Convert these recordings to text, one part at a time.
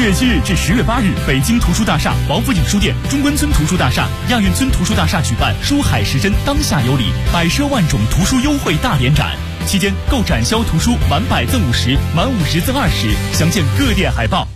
月7日至10月8日，北京图书大厦、王府井书店、中关村图书大厦、亚运村图书大厦举办“书海时针，当下有礼”百奢万种图书优惠大联展。期间购展销图书满100赠50，满50赠20，详见各店海报。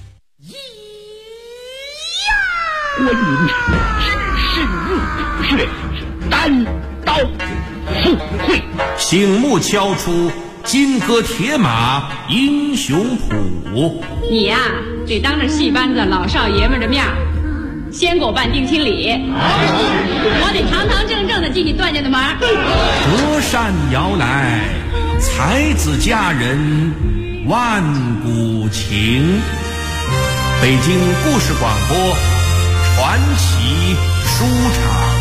观音只是入土穴，单刀赴会， 醒目敲出金戈铁马英雄谱。 你呀，得当着戏班子老少爷们的面先给我办定亲礼，我得堂堂正正的进你段家的门。 隔山遥来，才子佳人万古情。北京故事广播传奇书场。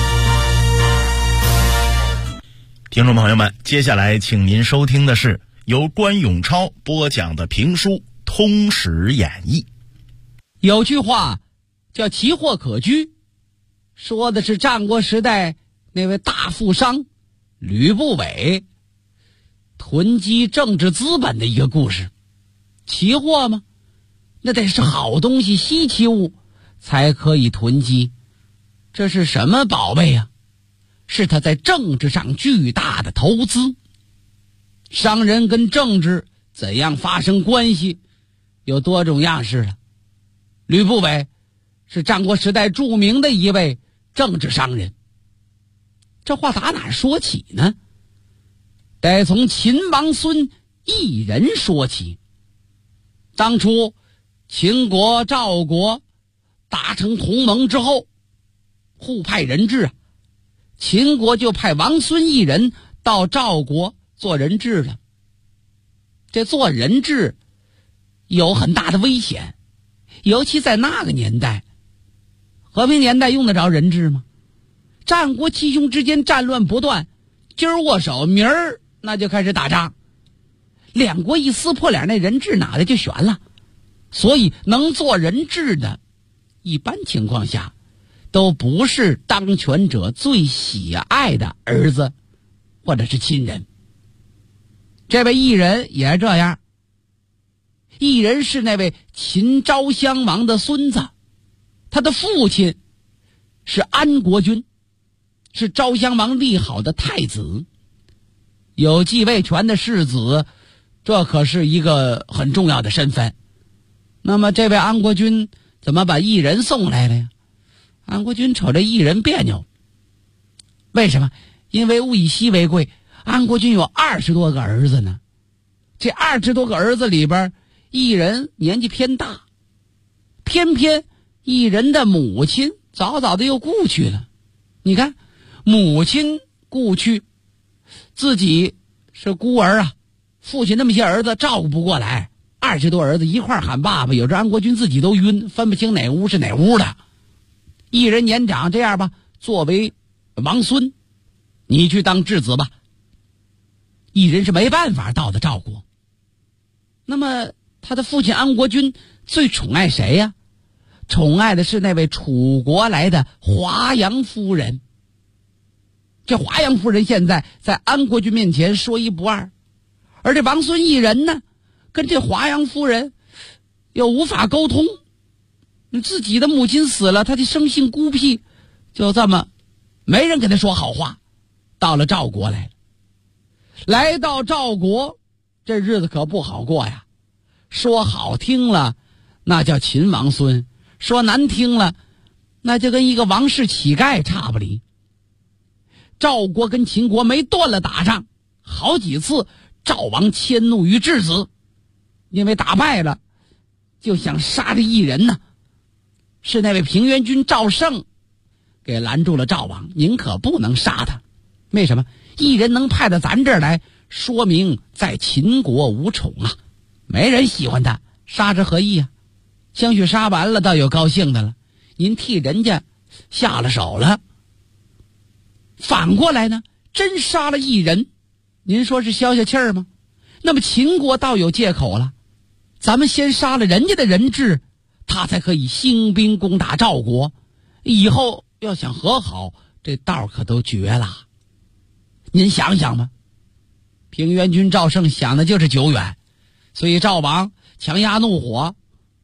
听众朋友们，接下来请您收听的是由关永超播讲的评书《通史演义》。 有句话叫奇货可居，说的是战国时代那位大富商吕不韦囤积政治资本的一个故事。奇货吗？那得是好东西、稀奇物才可以囤积。这是什么宝贝呀？是他在政治上巨大的投资。商人跟政治怎样发生关系，有多种样式了。吕不韦是战国时代著名的一位政治商人。这话打哪说起呢？得从秦王孙异人说起。当初秦国、赵国达成同盟之后，互派人质啊，秦国就派王孙异人到赵国做人质了。这做人质有很大的危险，尤其在那个年代，和平年代用得着人质吗？战国七雄之间战乱不断，今儿握手，明儿那就开始打仗，两国一撕破脸，那人质脑袋就悬了。所以能做人质的，一般情况下都不是当权者最喜爱的儿子或者是亲人。这位异人也是这样。异人是那位秦昭襄王的孙子，他的父亲是安国君，是昭襄王立好的太子，有继位权的世子，这可是一个很重要的身份。那么这位安国君怎么把异人送来了呀？安国君瞅着异人别扭。为什么？因为物以稀为贵，安国君有20多个儿子呢。这20多个儿子里边，异人年纪偏大，偏偏异人的母亲早早的又故去了。你看，母亲故去，自己是孤儿啊，父亲那么些儿子照顾不过来，20多儿子一块喊爸爸，有时安国君自己都晕，分不清哪屋是哪屋的。异人年长，这样吧，作为王孙，你去当质子吧。异人是没办法到的赵国。那么他的父亲安国君最宠爱谁呀？宠爱的是那位楚国来的华阳夫人。这华阳夫人现在在安国君面前说一不二，而这王孙异人呢，跟这华阳夫人又无法沟通。自己的母亲死了，他的生性孤僻，就这么没人给他说好话，到了赵国来了。来到赵国，这日子可不好过呀。说好听了那叫秦王孙，说难听了那就跟一个王室乞丐差不离。赵国跟秦国没断了打仗，好几次赵王迁怒于质子，因为打败了就想杀这异人呢。是那位平原君赵胜给拦住了赵王，您可不能杀他。为什么？异人能派到咱这儿来，说明在秦国无宠啊，没人喜欢他，杀之何益啊？兴许杀完了倒有高兴的了，您替人家下了手了。反过来呢，真杀了异人，您说是消消气儿吗？那么秦国倒有借口了，咱们先杀了人家的人质，他才可以兴兵攻打赵国，以后要想和好，这道可都绝了。您想想吧，平原君赵胜想的就是久远，所以赵王强压怒火，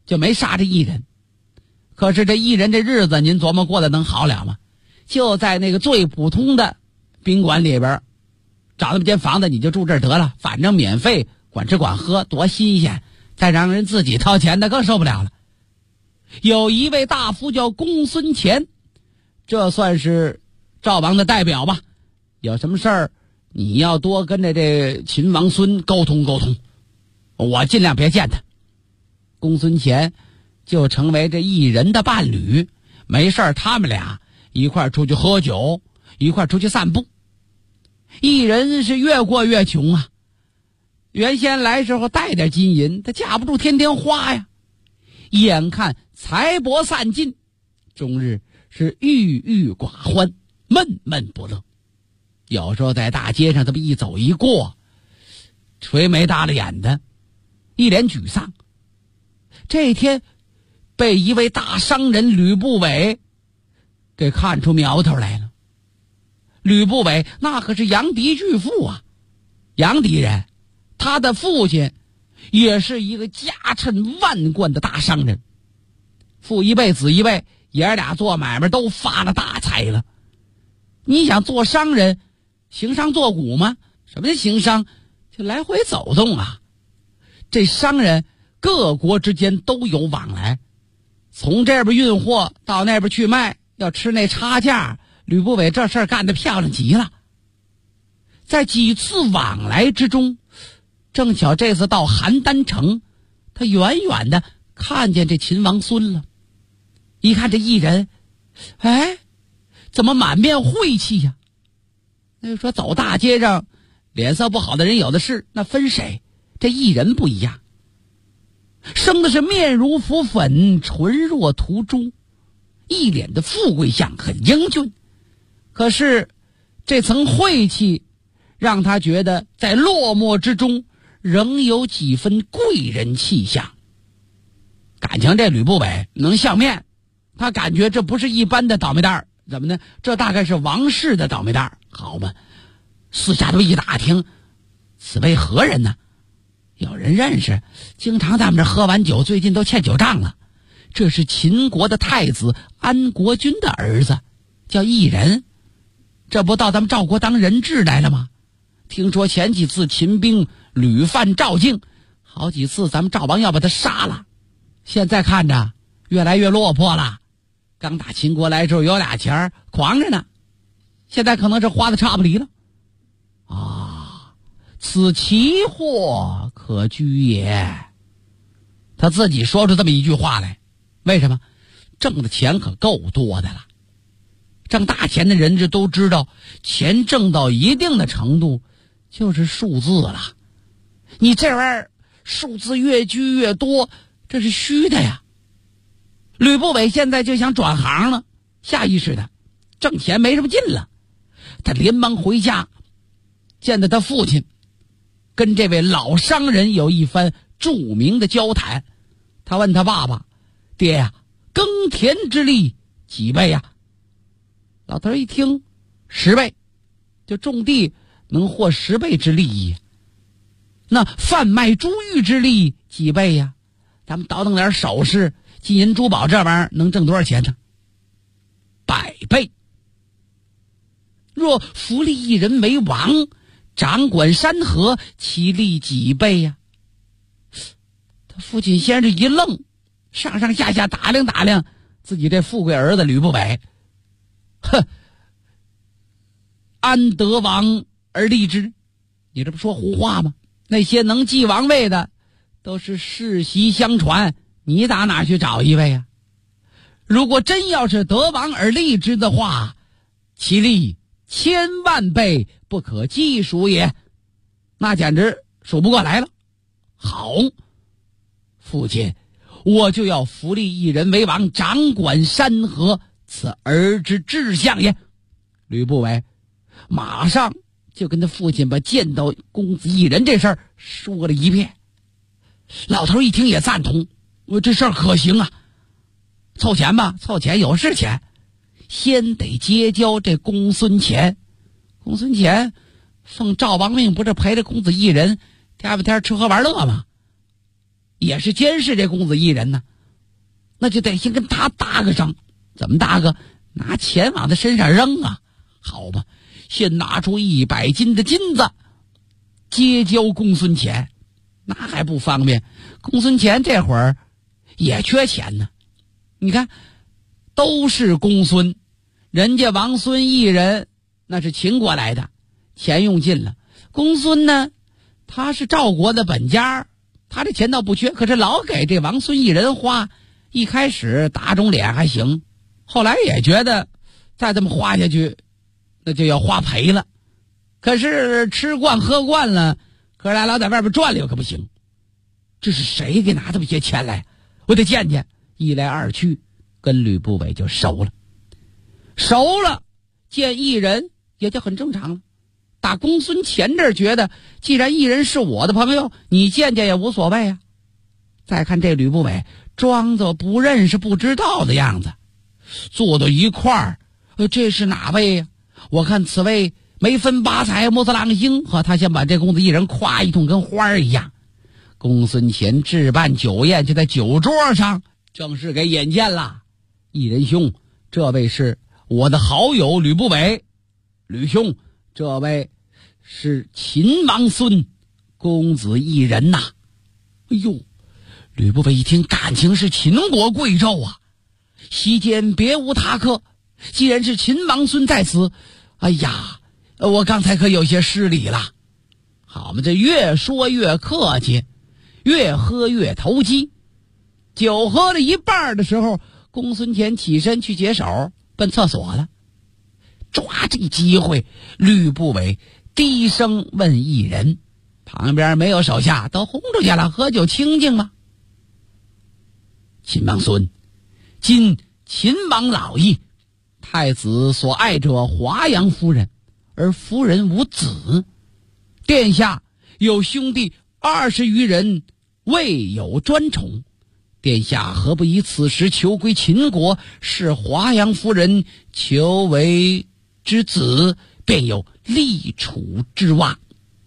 就没杀这异人。可是这异人这日子您琢磨过得能好了吗？就在那个最普通的宾馆里边找那么间房子，你就住这儿得了，反正免费，管吃管喝，多新鲜。再让人自己掏钱，那更受不了了。有一位大夫叫公孙乾，这算是赵王的代表吧，有什么事儿你要多跟着这秦王孙沟通沟通，我尽量别见他。公孙乾就成为这异人的伴侣，没事儿他们俩一块儿出去喝酒，一块儿出去散步。异人是越过越穷啊，原先来时候带点金银，他架不住天天花呀。眼看财帛散尽，终日是郁郁寡欢，闷闷不乐。有时候在大街上这么一走一过，垂眉耷拉眼的，一脸沮丧。这天被一位大商人吕不韦给看出苗头来了。吕不韦那可是杨迪巨富啊，杨迪人，他的父亲也是一个家趁万贯的大商人，父一辈子一辈，爷儿俩做买卖都发了大财了。你想做商人，行商坐股吗？什么叫行商？就来回走动啊。这商人各国之间都有往来，从这边运货到那边去卖，要吃那差价。吕不韦这事儿干得漂亮极了。在几次往来之中，正巧这次到邯郸城，他远远的看见这秦王孙了。一看这异人，哎，怎么满面晦气呀？那就说走大街上脸色不好的人有的是，那分谁？这异人不一样，生的是面如浮粉，唇若涂朱，一脸的富贵相，很英俊。可是这层晦气让他觉得在落寞之中仍有几分贵人气象。感情这吕不韦能相面，他感觉这不是一般的倒霉蛋儿，怎么呢？这大概是王室的倒霉蛋儿。好嘛，四下都一打听，此为何人呢？有人认识，经常在我们这喝完酒，最近都欠酒账了。这是秦国的太子安国君的儿子，叫异人。这不到咱们赵国当人质来了吗？听说前几次秦兵屡犯赵境，好几次咱们赵王要把他杀了。现在看着越来越落魄了，刚打秦国来之后有俩钱儿狂着呢，现在可能是花的差不离了啊！此奇货可居也。他自己说出这么一句话来，为什么？挣的钱可够多的了。挣大钱的人这都知道，钱挣到一定的程度就是数字了。你这玩意儿数字越聚越多，这是虚的呀。吕不韦现在就想转行了，下意识的挣钱没什么劲了。他连忙回家见到他父亲，跟这位老商人有一番著名的交谈。他问他爸爸：爹呀，耕田之利几倍呀？老头一听，10倍，就种地能获10倍之利益。那贩卖珠玉之利几倍呀？咱们倒腾点首饰、金银珠宝这玩意儿能挣多少钱呢？100倍。若扶立一人为王，掌管山河，其利几倍呀？他父亲先是一愣，上上下下打量打量自己这富贵儿子吕不韦。哼，安得王而立之？你这不说胡话吗？那些能继王位的都是世袭相传，你打哪去找一位啊？如果真要是得王而立之的话，其利千万倍不可计数也，那简直数不过来了。好，父亲，我就要扶立一人为王，掌管山河，此儿之志向也。吕不韦马上就跟他父亲把见到公子异人这事儿说了一遍。老头一听也赞同，我这事儿可行啊，凑钱吧，凑钱有是钱，先得结交这公孙乾。公孙乾奉赵王命，不是陪着公子异人天不天吃喝玩乐吗？也是监视这公子异人呢。 那就得先跟他搭个上。怎么搭个？拿钱往他身上扔啊！好吧，先拿出100斤的金子结交公孙乾，那还不方便？公孙乾这会儿也缺钱呢。你看，都是公孙，人家王孙一人那是秦国来的，钱用尽了。公孙呢，他是赵国的本家，他这钱倒不缺，可是老给这王孙一人花。一开始打肿脸还行，后来也觉得再这么花下去那就要花赔了。可是吃惯喝惯了，哥俩老在外边转溜可不行。这是谁给拿这么些钱来？我得见见。一来二去，跟吕不韦就熟了，见异人也就很正常了。打公孙乾这儿觉得，既然异人是我的朋友，你见见也无所谓啊。再看这吕不韦装作不认识不知道的样子，坐到一块儿，这是哪位呀？我看此位眉分八彩，目色朗星。和他先把这公子异人夸一通，跟花儿一样。公孙乾置办酒宴，就在酒桌上正式给引荐了。异人兄，这位是我的好友吕不韦。吕兄，这位是秦王孙公子异人呐。哎呦，吕不韦一听，感情是秦国贵胄啊，席间别无他客，既然是秦王孙在此，哎呀，我刚才可有些失礼了。好嘛，这越说越客气，越喝越投机。酒喝了一半的时候，公孙乾起身去解手，奔厕所了。抓这机会，吕不韦低声问异人，旁边没有手下，都轰出去了，喝酒清静吗？秦王孙，今秦王老矣，太子所爱者华阳夫人，而夫人无子，殿下有兄弟20余人，未有专宠，殿下何不以此时求归秦国，使华阳夫人求为之子，便有立储之望。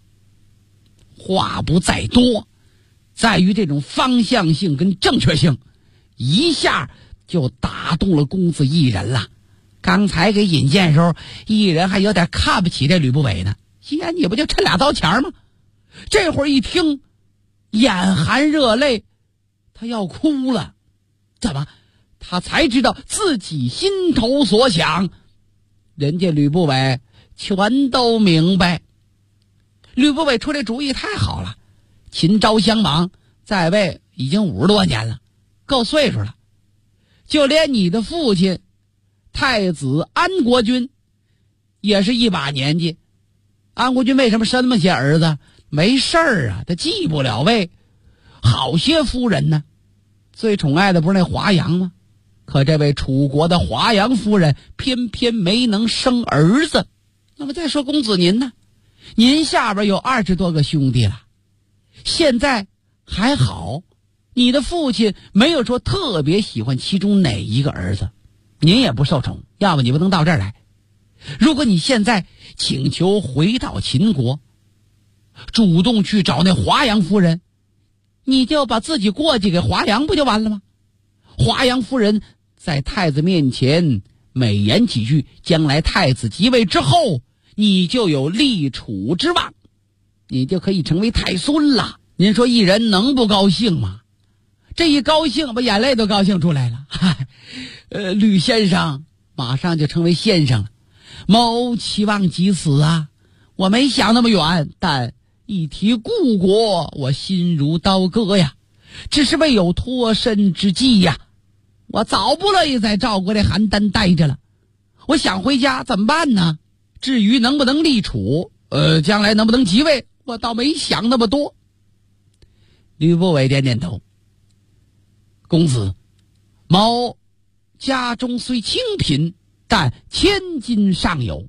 话不在多，在于这种方向性跟正确性，一下就打动了公子异人了。刚才给引荐的时候，异人还有点看不起这吕不韦呢，你不就趁俩刀钱吗？这会儿一听，眼含热泪，他要哭了。怎么？他才知道自己心头所想，人家吕不韦全都明白。吕不韦出这主意太好了，秦昭襄王在位已经50多年了，够岁数了。就连你的父亲太子安国君也是一把年纪。安国君为什么生那么些儿子？没事儿啊，他继不了位。好些夫人呢，最宠爱的不是那华阳吗？可这位楚国的华阳夫人偏偏没能生儿子。那么再说公子您呢？您下边有20多个兄弟了，现在还好，你的父亲没有说特别喜欢其中哪一个儿子，您也不受宠，要么你不能到这儿来。如果你现在请求回到秦国，主动去找那华阳夫人，你就把自己过继给华阳不就完了吗？华阳夫人在太子面前美言几句，将来太子即位之后，你就有立储之望，你就可以成为太孙了。您说异人能不高兴吗？这一高兴，把眼泪都高兴出来了。吕先生马上就成为先生了，某期望及此啊！我没想那么远，但一提故国，我心如刀割呀，只是未有脱身之计呀。我早不乐意在赵国这邯郸待着了，我想回家怎么办呢？至于能不能立储，将来能不能即位，我倒没想那么多。吕不韦点点头。公子，某家中虽清贫，但1000金尚有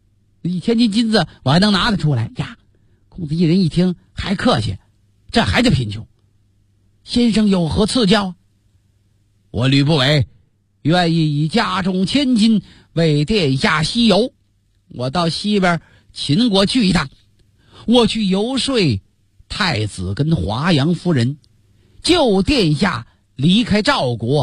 ，1000斤金子我还能拿得出来呀。公子一人一听还客气，这还叫贫穷？先生有何赐教？我吕不韦愿意以家中1000金为殿下西游。我到西边秦国去一趟，我去游说太子跟华阳夫人，救殿下离开赵国，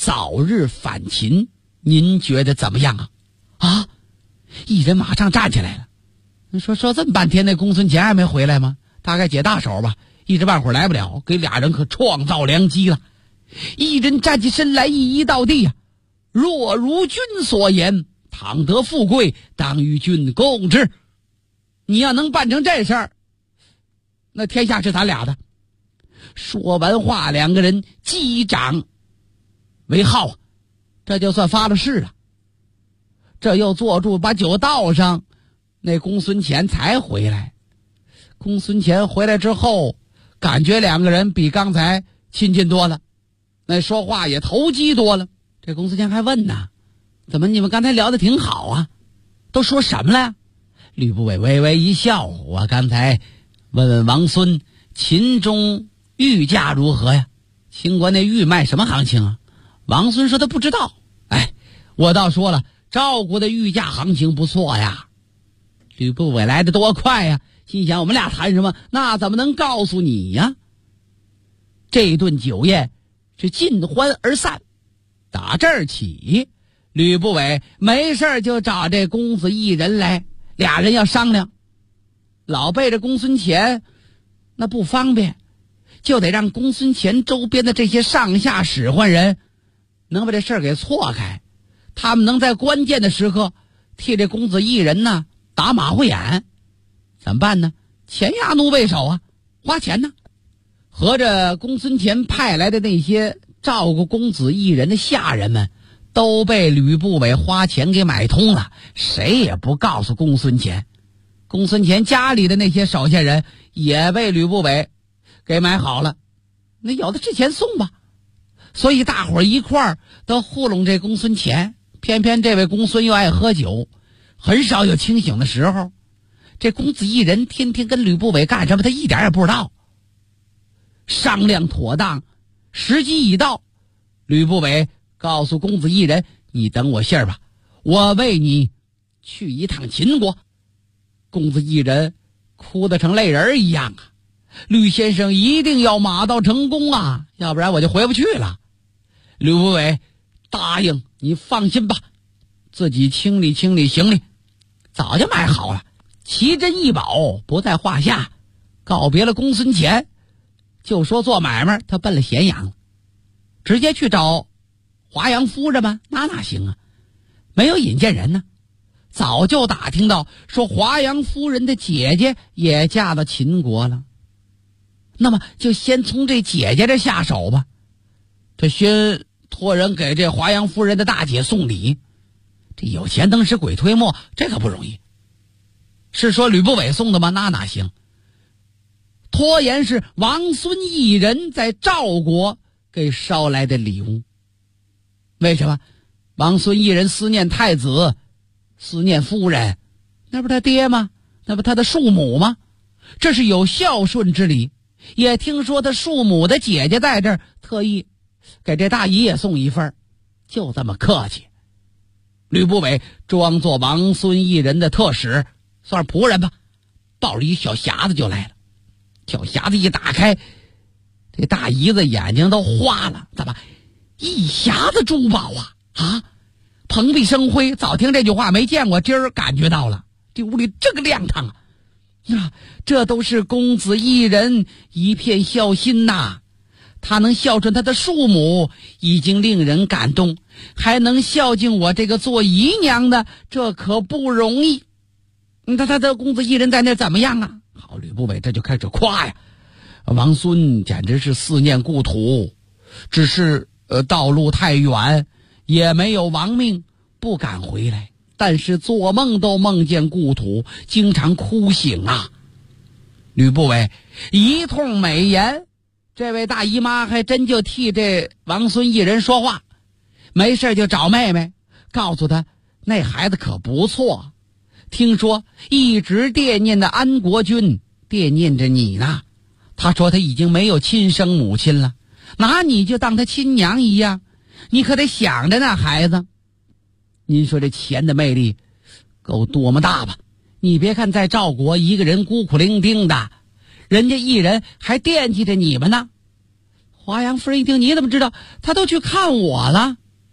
早日返秦，您觉得怎么样啊？啊！艺人马上站起来了，说这么半天，那公孙乾还没回来吗？大概解大手吧，一时半会儿来不了，给俩人可创造良机了。艺人站起身来，一一到地呀，若如君所言，倘得富贵，当与君共之。你要能办成这事儿，那天下是咱俩的。说完话，两个人击掌为号，这就算发了誓了。这又坐住，把酒倒上，那公孙乾才回来。公孙乾回来之后，感觉两个人比刚才亲近多了，那说话也投机多了。这公孙乾还问呢，怎么你们刚才聊得挺好啊？都说什么了？吕不韦微微一笑，我刚才问问王孙，秦中玉价如何呀？秦国那玉卖什么行情啊？王孙说他不知道。我倒说了，赵国的玉价行情不错呀。吕不韦来得多快呀，心想我们俩谈什么，那怎么能告诉你呀？这一顿酒宴是尽欢而散。打这儿起，吕不韦没事就找这公子异人来，俩人要商量。老背着公孙乾那不方便，就得让公孙乾周边的这些上下使唤人能把这事儿给错开，他们能在关键的时刻替这公子异人呢打马虎眼。怎么办呢？钱压奴为首啊，花钱呢。合着公孙乾派来的那些照顾公子异人的下人们都被吕不韦花钱给买通了，谁也不告诉公孙乾。公孙乾家里的那些手下人也被吕不韦给买好了，那有的之前送吧。所以大伙儿一块儿都糊弄这公孙乾，偏偏这位公孙又爱喝酒，很少有清醒的时候。这公子异人天天跟吕不韦干什么，他一点也不知道。商量妥当，时机已到，吕不韦告诉公子异人，你等我信儿吧，我为你去一趟秦国。公子异人哭得成泪人一样啊，吕先生一定要马到成功啊，要不然我就回不去了。吕不韦答应，你放心吧，自己清理清理行李，早就买好了，奇珍异宝不在话下。告别了公孙乾，就说做买卖他奔了咸阳，直接去找华阳夫人吗？那行啊，没有引荐人呢。早就打听到说华阳夫人的姐姐也嫁到秦国了，那么就先从这姐姐这下手吧。这先托人给这华阳夫人的大姐送礼，这有钱能使鬼推磨，这可不容易。是说吕不韦送的吗？那行。拖延是王孙异人在赵国给捎来的礼物。为什么？王孙异人思念太子，思念夫人，那不他爹吗？那不他的庶母吗？这是有孝顺之礼。也听说他庶母的姐姐在这儿，特意给这大姨也送一份，就这么客气。吕不韦装作王孙异人的特使，算是仆人吧，抱着一小匣子就来了。小匣子一打开，这大姨子眼睛都花了，怎么一匣子珠宝啊？蓬荜生辉，早听这句话没见过，今儿感觉到了，这屋里这个亮堂啊！这都是公子异人一片孝心呐，他能孝顺他的庶母已经令人感动，还能孝敬我这个做姨娘的，这可不容易。他的公子异人在那怎么样啊？好，吕不韦这就开始夸呀，王孙简直是思念故土，只是道路太远，也没有亡命，不敢回来，但是做梦都梦见故土，经常哭醒啊。吕不韦一通美言，这位大姨妈还真就替这王孙异人说话，没事就找妹妹，告诉他那孩子可不错，听说一直惦念的安国君惦念着你呢。他说他已经没有亲生母亲了，拿你就当他亲娘一样，你可得想着那孩子。您说这钱的魅力够多么大吧？你别看在赵国一个人孤苦伶仃的，人家异人还惦记着你们呢。华阳夫人一听，你怎么知道？他都去看我了。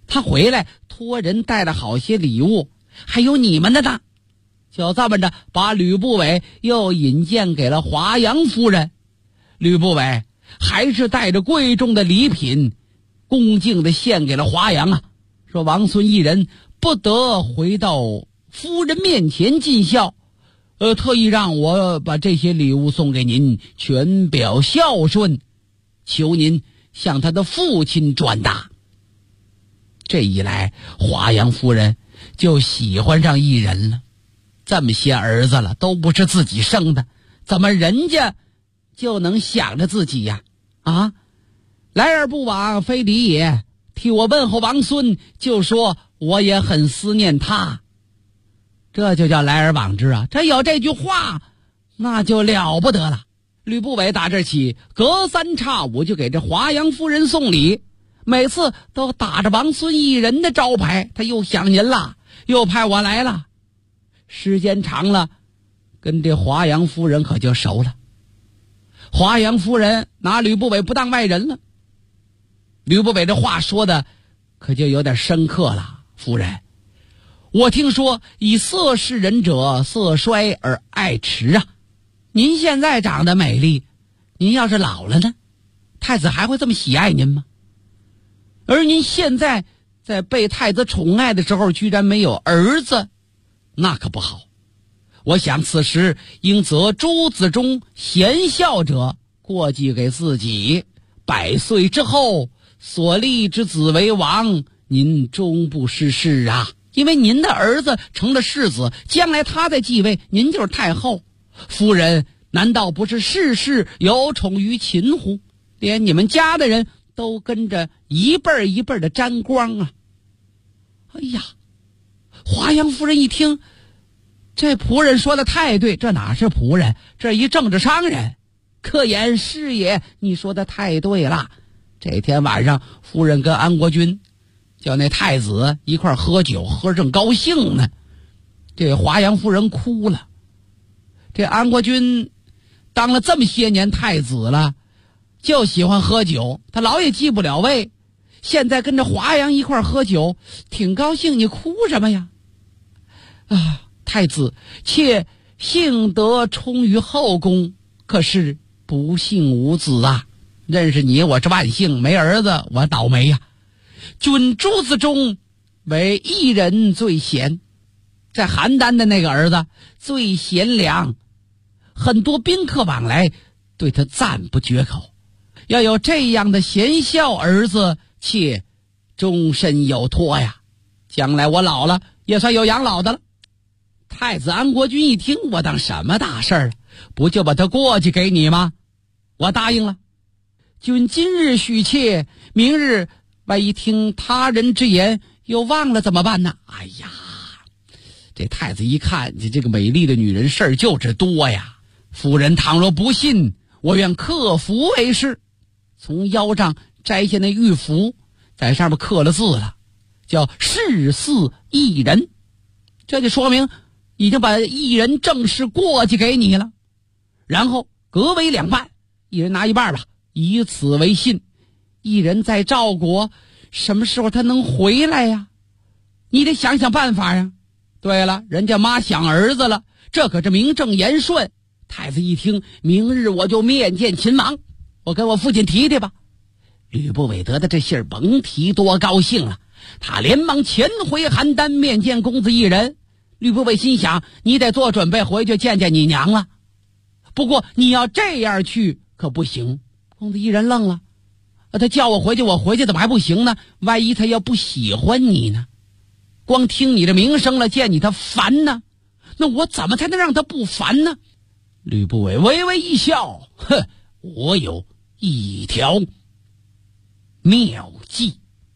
他回来托人带了好些礼物，还有你们的呢。就这么着，把吕不韦又引荐给了华阳夫人。吕不韦还是带着贵重的礼品，恭敬地献给了华阳啊，说王孙一人不得回到夫人面前尽孝，特意让我把这些礼物送给您，全表孝顺，求您向他的父亲转达。这一来，华阳夫人就喜欢上一人了。这么些儿子了，都不是自己生的，怎么人家就能想着自己呀？啊，来而不往非礼也，替我问候王孙，就说我也很思念他。这就叫来而往之啊！这有这句话，那就了不得了。吕不韦打这起，隔三差五就给这华阳夫人送礼，每次都打着王孙一人的招牌。他又想您了，又派我来了。时间长了，跟这华阳夫人可就熟了。华阳夫人拿吕不韦不当外人了。吕不韦这话说的可就有点深刻了。夫人，我听说以色侍人者，色衰而爱弛啊。您现在长得美丽，您要是老了呢，太子还会这么喜爱您吗？而您现在在被太子宠爱的时候，居然没有儿子，那可不好。我想此时应择诸子中贤孝者过继给自己，100岁之后所立之子为王，您终不失势啊。因为您的儿子成了世子，将来他再继位，您就是太后。夫人难道不是事事有宠于秦乎？连你们家的人都跟着一辈一辈的沾光啊！哎呀，华阳夫人一听，这仆人说的太对，这哪是仆人，这一政治商人。客言是也，你说的太对了。这天晚上，夫人跟安国君叫那太子一块喝酒，喝正高兴呢。这华阳夫人哭了。这安国君当了这么些年太子了，就喜欢喝酒，他老也继不了位。现在跟着华阳一块喝酒，挺高兴，你哭什么呀？啊，太子妾幸得充于后宫，可是不幸无子啊。认识你我是万幸，没儿子我倒霉呀。准诸子中为一人最贤，在邯郸的那个儿子最贤良，很多宾客往来对他赞不绝口。要有这样的贤孝儿子，妾终身有托呀，将来我老了也算有养老的了。太子安国君一听，我当什么大事儿，不就把他过继给你吗？我答应了。君今日许妾，明日万一听他人之言又忘了怎么办呢？哎呀，这太子一看这个美丽的女人事儿就是多呀。夫人倘若不信，我愿克服为是。从腰上摘下那玉符，在上面刻了字了，叫世嗣一人。这就说明已经把一人正式过继给你了。然后各为2半，一人拿1半吧，以此为信。一人在赵国，什么时候他能回来呀？你得想想办法呀。对了，人家妈想儿子了，这可是名正言顺。太子一听，明日我就面见秦王，我跟我父亲提提吧。吕不韦得的这信儿，甭提多高兴了，他连忙前回邯郸面见公子一人。吕不韦心想，你得做准备回去见见你娘了。不过你要这样去可不行。公子一人愣了，他叫我回去，我回去怎么还不行呢？万一他要不喜欢你呢？光听你的名声了，见你他烦呢，那我怎么才能让他不烦呢？吕不韦微微一笑，哼，我有一条妙计。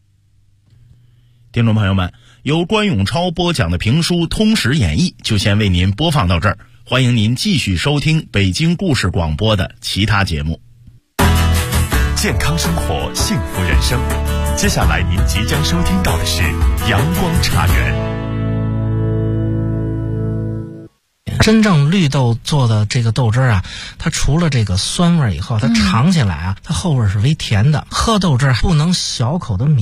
听众朋友们，由关永超播讲的评书《通史演义》就先为您播放到这儿，欢迎您继续收听北京故事广播的其他节目。 健康生活，幸福人生。接下来您即将收听到的是阳光茶园。 真正绿豆做的这个豆汁儿啊，它除了这个酸味以后，它尝起来啊，它后味是微甜的。喝豆汁儿不能小口的抿，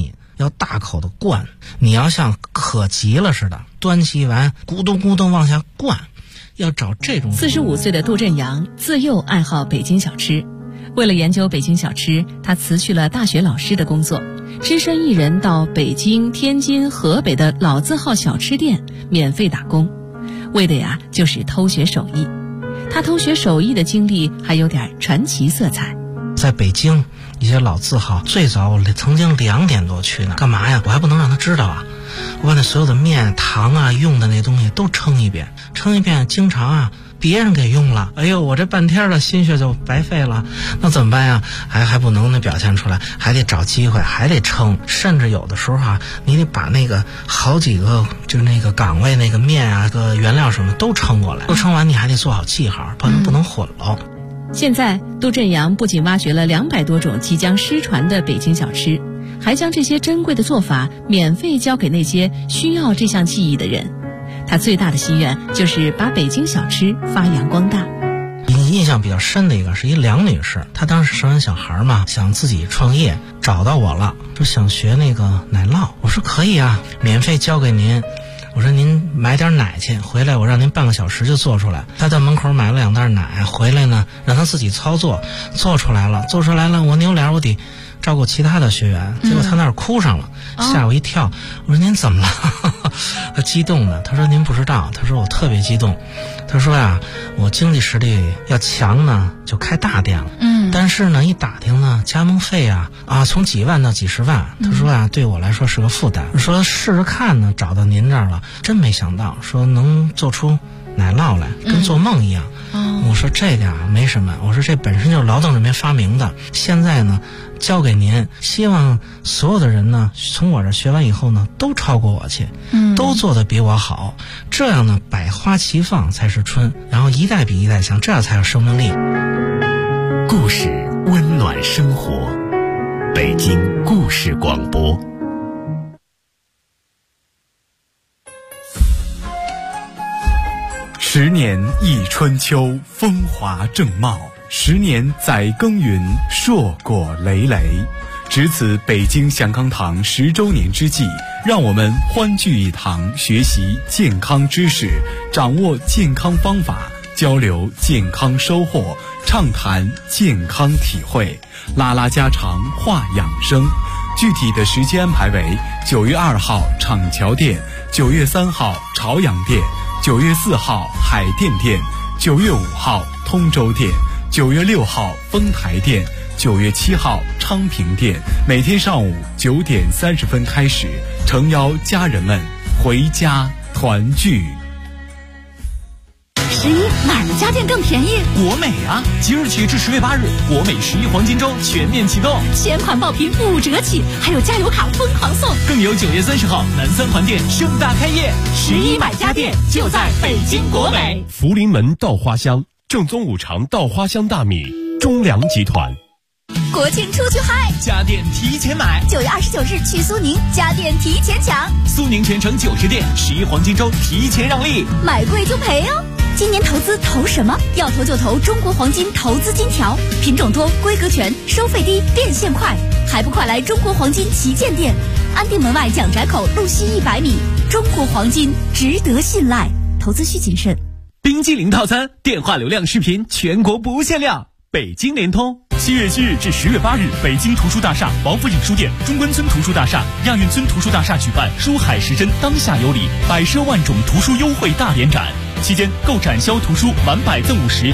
要大口的灌，你要像渴急了似的，端起碗咕咚咕咚往下灌，要找这种。 45岁的杜振阳自幼爱好北京小吃，为了研究北京小吃，他辞去了大学老师的工作，只身一人到北京、天津、河北的老字号小吃店免费打工，为的呀就是偷学手艺。他偷学手艺的经历还有点传奇色彩。 在北京一些老字号，最早我曾经2点多去呢，干嘛呀？我还不能让他知道啊！我把那所有的面、糖啊、用的那东西都称一遍，经常啊别人给用了，哎呦，我这半天的心血就白费了，那怎么办呀？还不能表现出来，还得找机会，还得称，甚至有的时候啊，你得把那个好几个就是那个岗位那个面啊、个原料什么都称过来，都称完你还得做好记号，不能混了。 现在杜振阳不仅挖掘了200多种即将失传的北京小吃，还将这些珍贵的做法免费教给那些需要这项技艺的人。他最大的心愿就是把北京小吃发扬光大。 印象比较深的一个是一梁女士，她当时生完小孩嘛，想自己创业，找到我了，说想学那个奶酪。我说可以啊，免费教给您。我说您买点奶去，回来我让您半个小时就做出来。他在门口买了2袋奶，回来呢让他自己操作，做出来了，我扭脸我得照顾其他的学员，结果他那儿哭上了，吓我一跳。我说您怎么了？他激动的，他说您不知道，他说我特别激动。他说呀，我经济实力要强呢，就开大店了。但是呢，一打听呢，加盟费啊从几万到几十万。他说呀，对我来说是个负担。说试试看呢，找到您这儿了，真没想到，说能做出奶酪来，跟做梦一样。我说这个没什么，我说这本身就是劳动人民发明的，现在呢交给您，希望所有的人呢从我这学完以后呢都超过我去，都做得比我好，这样呢百花齐放才是春，然后一代比一代强，这样才有生命力。 故事温暖生活，北京故事广播。10年一春秋，风华正茂；10年载耕耘，硕果累累。值此北京祥康堂10周年之际，让我们欢聚一堂，学习健康知识，掌握健康方法，交流健康收获，畅谈健康体会，拉拉家常，话养生。具体的时间安排为9月2号厂桥店，9月3号朝阳店，9月4号海淀店，9月5号通州店，9月6号丰台店，9月7号昌平店。每天上午9点30分开始，诚邀家人们回家团聚。 11哪儿的家电更便宜？ 国美啊！即日起至10月8日，国美11黄金周全面启动， 全款爆品5折起，还有加油卡疯狂送， 更有9月30号南三环店盛大开业。 11买家电就在北京国美。 福临门稻花香，正宗5常稻花香大米，中粮集团。 国庆出去嗨， 家电提前买。 9月29日去苏宁，家电提前抢， 苏宁全城90店11黄金周提前让利， 买贵就赔哦。今年投资投什么？要投就投中国黄金投资金条，品种多，规格全，收费低，变现快，还不快来中国黄金旗舰店，安定门外蒋宅口路西100米。中国黄金值得信赖，投资需谨慎。 冰激凌套餐，电话流量视频全国不限量，北京联通。7月7日至10月8日，北京图书大厦、王府井书店、中关村图书大厦、亚运村图书大厦举办书海时针当下有礼，百奢万种图书优惠大联展。期间购展销图书满100赠50。